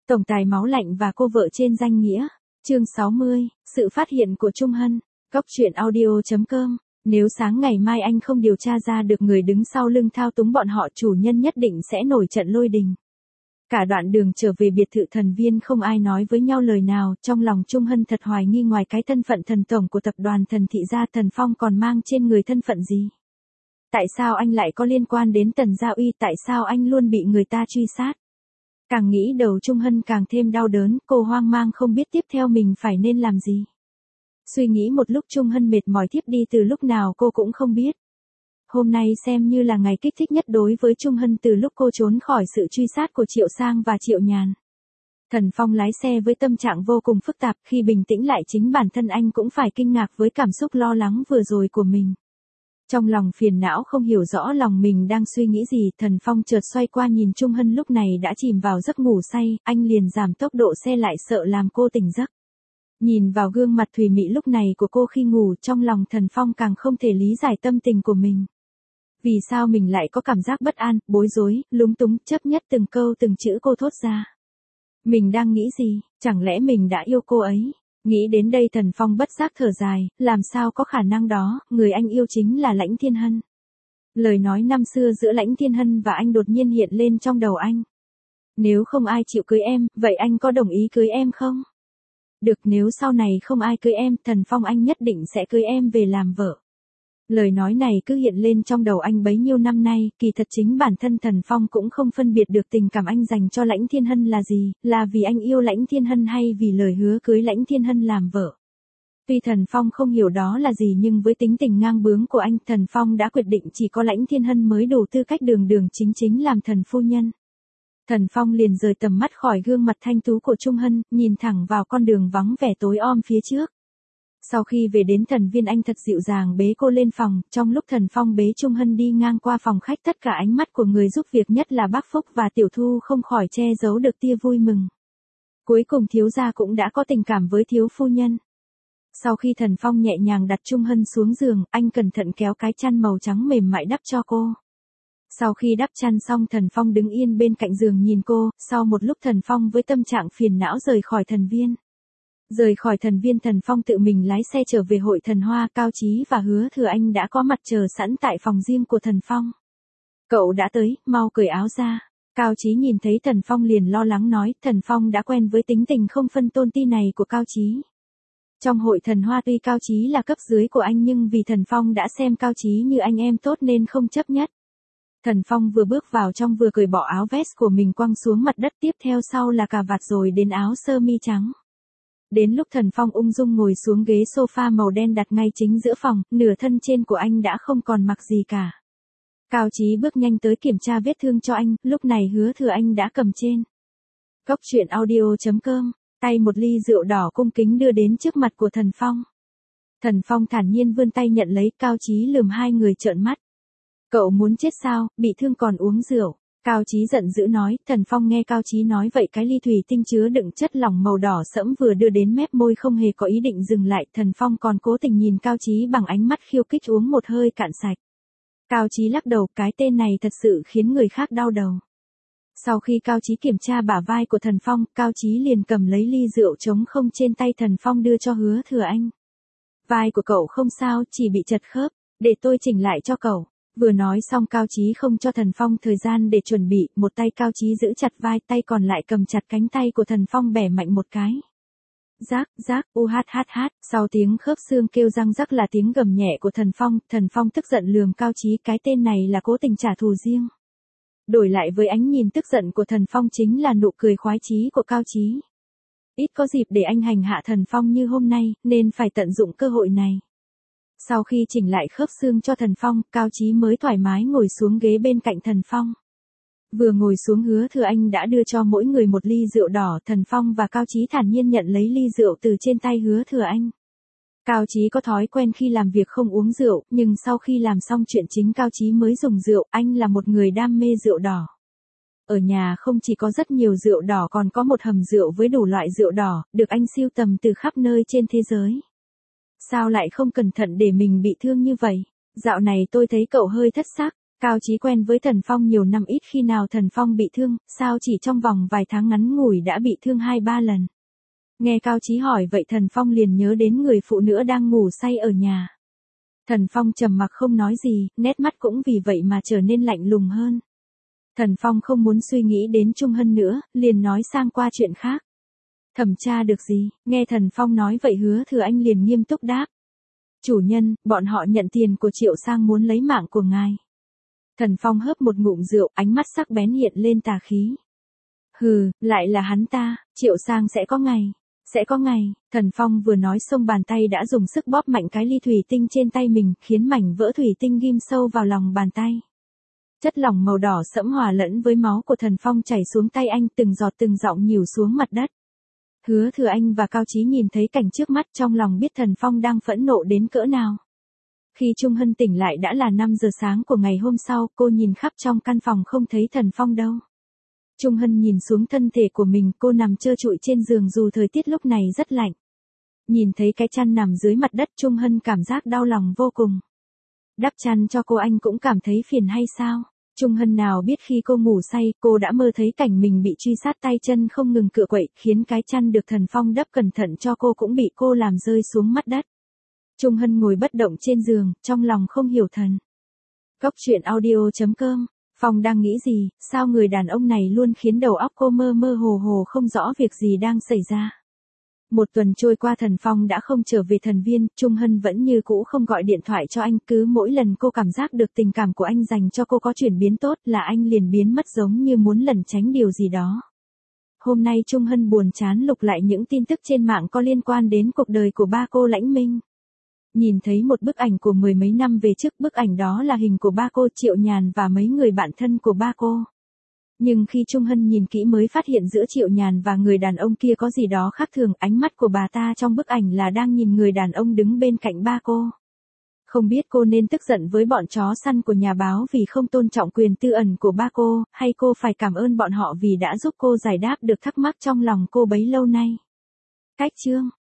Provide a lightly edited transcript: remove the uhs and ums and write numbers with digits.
Tổng tài máu lạnh và cô vợ trên danh nghĩa. Chương 60, sự phát hiện của Trung Hân. Góc truyện audio.com. Nếu sáng ngày mai anh không điều tra ra được người đứng sau lưng thao túng bọn họ, chủ nhân nhất định sẽ nổi trận lôi đình. Cả đoạn đường trở về biệt thự Thần Viên không ai nói với nhau lời nào, trong lòng Trung Hân thật hoài nghi ngoài cái thân phận thần tổng của tập đoàn Thần Thị ra, Thần Phong còn mang trên người thân phận gì? Tại sao anh lại có liên quan đến Tần Gia Uy, tại sao anh luôn bị người ta truy sát? Càng nghĩ đầu Trung Hân càng thêm đau đớn, cô hoang mang không biết tiếp theo mình phải nên làm gì. Suy nghĩ một lúc Trung Hân mệt mỏi thiếp đi từ lúc nào cô cũng không biết. Hôm nay xem như là ngày kích thích nhất đối với Trung Hân từ lúc cô trốn khỏi sự truy sát của Triệu Sang và Triệu Nhàn. Thần Phong lái xe với tâm trạng vô cùng phức tạp, khi bình tĩnh lại chính bản thân anh cũng phải kinh ngạc với cảm xúc lo lắng vừa rồi của mình. Trong lòng phiền não không hiểu rõ lòng mình đang suy nghĩ gì, Thần Phong chợt xoay qua nhìn Trung Hân lúc này đã chìm vào giấc ngủ say, anh liền giảm tốc độ xe lại sợ làm cô tỉnh giấc. Nhìn vào gương mặt thùy mị lúc này của cô khi ngủ, trong lòng Thần Phong càng không thể lý giải tâm tình của mình. Vì sao mình lại có cảm giác bất an, bối rối, lúng túng, chấp nhất từng câu từng chữ cô thốt ra. Mình đang nghĩ gì, chẳng lẽ mình đã yêu cô ấy? Nghĩ đến đây Thần Phong bất giác thở dài, làm sao có khả năng đó, người anh yêu chính là Lãnh Thiên Hân. Lời nói năm xưa giữa Lãnh Thiên Hân và anh đột nhiên hiện lên trong đầu anh. Nếu không ai chịu cưới em, vậy anh có đồng ý cưới em không? Được, nếu sau này không ai cưới em, Thần Phong anh nhất định sẽ cưới em về làm vợ. Lời nói này cứ hiện lên trong đầu anh bấy nhiêu năm nay, kỳ thật chính bản thân Thần Phong cũng không phân biệt được tình cảm anh dành cho Lãnh Thiên Hân là gì, là vì anh yêu Lãnh Thiên Hân hay vì lời hứa cưới Lãnh Thiên Hân làm vợ. Tuy Thần Phong không hiểu đó là gì nhưng với tính tình ngang bướng của anh, Thần Phong đã quyết định chỉ có Lãnh Thiên Hân mới đủ tư cách đường đường chính chính làm thần phu nhân. Thần Phong liền rời tầm mắt khỏi gương mặt thanh tú của Trung Hân, nhìn thẳng vào con đường vắng vẻ tối om phía trước. Sau khi về đến Thần Viên anh thật dịu dàng bế cô lên phòng, trong lúc Thần Phong bế Trung Hân đi ngang qua phòng khách, tất cả ánh mắt của người giúp việc nhất là bác Phúc và Tiểu Thu không khỏi che giấu được tia vui mừng. Cuối cùng thiếu gia cũng đã có tình cảm với thiếu phu nhân. Sau khi Thần Phong nhẹ nhàng đặt Trung Hân xuống giường, anh cẩn thận kéo cái chăn màu trắng mềm mại đắp cho cô. Sau khi đắp chăn xong Thần Phong đứng yên bên cạnh giường nhìn cô, sau một lúc Thần Phong với tâm trạng phiền não rời khỏi Thần Viên. Rời khỏi Thần Viên Thần Phong tự mình lái xe trở về hội Thần Hoa, Cao Chí và Hứa Thừa Anh đã có mặt chờ sẵn tại phòng riêng của Thần Phong. Cậu đã tới, mau cởi áo ra. Cao Chí nhìn thấy Thần Phong liền lo lắng nói, Thần Phong đã quen với tính tình không phân tôn ti này của Cao Chí. Trong hội Thần Hoa tuy Cao Chí là cấp dưới của anh nhưng vì Thần Phong đã xem Cao Chí như anh em tốt nên không chấp nhất. Thần Phong vừa bước vào trong vừa cởi bỏ áo vest của mình quăng xuống mặt đất, tiếp theo sau là cà vạt rồi đến áo sơ mi trắng. Đến lúc Thần Phong ung dung ngồi xuống ghế sofa màu đen đặt ngay chính giữa phòng, nửa thân trên của anh đã không còn mặc gì cả. Cao Chí bước nhanh tới kiểm tra vết thương cho anh, lúc này Hứa Thừa Anh đã cầm trên góc truyện audio.com, tay một ly rượu đỏ cung kính đưa đến trước mặt của Thần Phong. Thần Phong thản nhiên vươn tay nhận lấy, Cao Chí lườm hai người trợn mắt. Cậu muốn chết sao, bị thương còn uống rượu. Cao Chí giận dữ nói. Thần Phong nghe Cao Chí nói vậy cái ly thủy tinh chứa đựng chất lỏng màu đỏ sẫm vừa đưa đến mép môi không hề có ý định dừng lại, Thần Phong còn cố tình nhìn Cao Chí bằng ánh mắt khiêu khích uống một hơi cạn sạch. Cao Chí lắc đầu, cái tên này thật sự khiến người khác đau đầu. Sau khi Cao Chí kiểm tra bả vai của Thần Phong, Cao Chí liền cầm lấy ly rượu trống không trên tay Thần Phong đưa cho Hứa Thừa Anh. Vai của cậu không sao, chỉ bị chật khớp, để tôi chỉnh lại cho cậu. Vừa nói xong Cao Chí không cho Thần Phong thời gian để chuẩn bị, một tay Cao Chí giữ chặt vai, tay còn lại cầm chặt cánh tay của Thần Phong bẻ mạnh một cái. Rác, rác, sau tiếng khớp xương kêu răng rắc là tiếng gầm nhẹ của Thần Phong tức giận lườm Cao Chí, cái tên này là cố tình trả thù riêng. Đổi lại với ánh nhìn tức giận của Thần Phong chính là nụ cười khoái chí của Cao Chí. Ít có dịp để anh hành hạ Thần Phong như hôm nay, nên phải tận dụng cơ hội này. Sau khi chỉnh lại khớp xương cho Thần Phong, Cao Chí mới thoải mái ngồi xuống ghế bên cạnh Thần Phong. Vừa ngồi xuống Hứa Thừa Anh đã đưa cho mỗi người một ly rượu đỏ, Thần Phong và Cao Chí thản nhiên nhận lấy ly rượu từ trên tay Hứa Thừa Anh. Cao Chí có thói quen khi làm việc không uống rượu, nhưng sau khi làm xong chuyện chính Cao Chí mới dùng rượu, anh là một người đam mê rượu đỏ. Ở nhà không chỉ có rất nhiều rượu đỏ còn có một hầm rượu với đủ loại rượu đỏ, được anh sưu tầm từ khắp nơi trên thế giới. Sao lại không cẩn thận để mình bị thương như vậy? Dạo này tôi thấy cậu hơi thất sắc. Cao Chí quen với Thần Phong nhiều năm, ít khi nào Thần Phong bị thương, sao chỉ trong vòng vài tháng ngắn ngủi đã bị thương 2-3 lần. Nghe Cao Chí hỏi vậy Thần Phong liền nhớ đến người phụ nữ đang ngủ say ở nhà. Thần Phong trầm mặc không nói gì, nét mắt cũng vì vậy mà trở nên lạnh lùng hơn. Thần Phong không muốn suy nghĩ đến Trung Hân nữa, liền nói sang qua chuyện khác. Thẩm tra được gì? Nghe Thần Phong nói vậy Hứa Thừa Anh liền nghiêm túc đáp. Chủ nhân, bọn họ nhận tiền của Triệu Sang muốn lấy mạng của ngài. Thần Phong hớp một ngụm rượu, ánh mắt sắc bén hiện lên tà khí. Hừ, lại là hắn ta, Triệu Sang sẽ có ngày. Sẽ có ngày, Thần Phong vừa nói xông bàn tay đã dùng sức bóp mạnh cái ly thủy tinh trên tay mình, khiến mảnh vỡ thủy tinh ghim sâu vào lòng bàn tay. Chất lỏng màu đỏ sẫm hòa lẫn với máu của Thần Phong chảy xuống tay anh, từng giọt từng giọt nhìu xuống mặt đất. Hứa Thừa Anh và Cao Chí nhìn thấy cảnh trước mắt, trong lòng biết Thần Phong đang phẫn nộ đến cỡ nào. Khi Trung Hân tỉnh lại đã là 5 giờ sáng của ngày hôm sau, cô nhìn khắp trong căn phòng không thấy Thần Phong đâu. Trung Hân nhìn xuống thân thể của mình, cô nằm trơ trụi trên giường dù thời tiết lúc này rất lạnh. Nhìn thấy cái chăn nằm dưới mặt đất, Trung Hân cảm giác đau lòng vô cùng. Đắp chăn cho cô anh cũng cảm thấy phiền hay sao? Trung Hân nào biết khi cô ngủ say, cô đã mơ thấy cảnh mình bị truy sát, tay chân không ngừng cựa quậy, khiến cái chăn được Thần Phong đắp cẩn thận cho cô cũng bị cô làm rơi xuống mặt đất. Trung Hân ngồi bất động trên giường, trong lòng không hiểu thần. Cốc truyện audio.com. Phong đang nghĩ gì, sao người đàn ông này luôn khiến đầu óc cô mơ mơ hồ hồ không rõ việc gì đang xảy ra. Một tuần trôi qua Thần Phong đã không trở về thần viên, Trung Hân vẫn như cũ không gọi điện thoại cho anh, cứ mỗi lần cô cảm giác được tình cảm của anh dành cho cô có chuyển biến tốt là anh liền biến mất giống như muốn lẩn tránh điều gì đó. Hôm nay Trung Hân buồn chán lục lại những tin tức trên mạng có liên quan đến cuộc đời của ba cô Lãnh Minh. Nhìn thấy một bức ảnh của 10 mấy năm về trước, bức ảnh đó là hình của ba cô Triệu Nhàn và mấy người bạn thân của ba cô. Nhưng khi Trung Hân nhìn kỹ mới phát hiện giữa Triệu Nhàn và người đàn ông kia có gì đó khác thường, ánh mắt của bà ta trong bức ảnh là đang nhìn người đàn ông đứng bên cạnh ba cô. Không biết cô nên tức giận với bọn chó săn của nhà báo vì không tôn trọng quyền tư ẩn của ba cô, hay cô phải cảm ơn bọn họ vì đã giúp cô giải đáp được thắc mắc trong lòng cô bấy lâu nay. Cách chương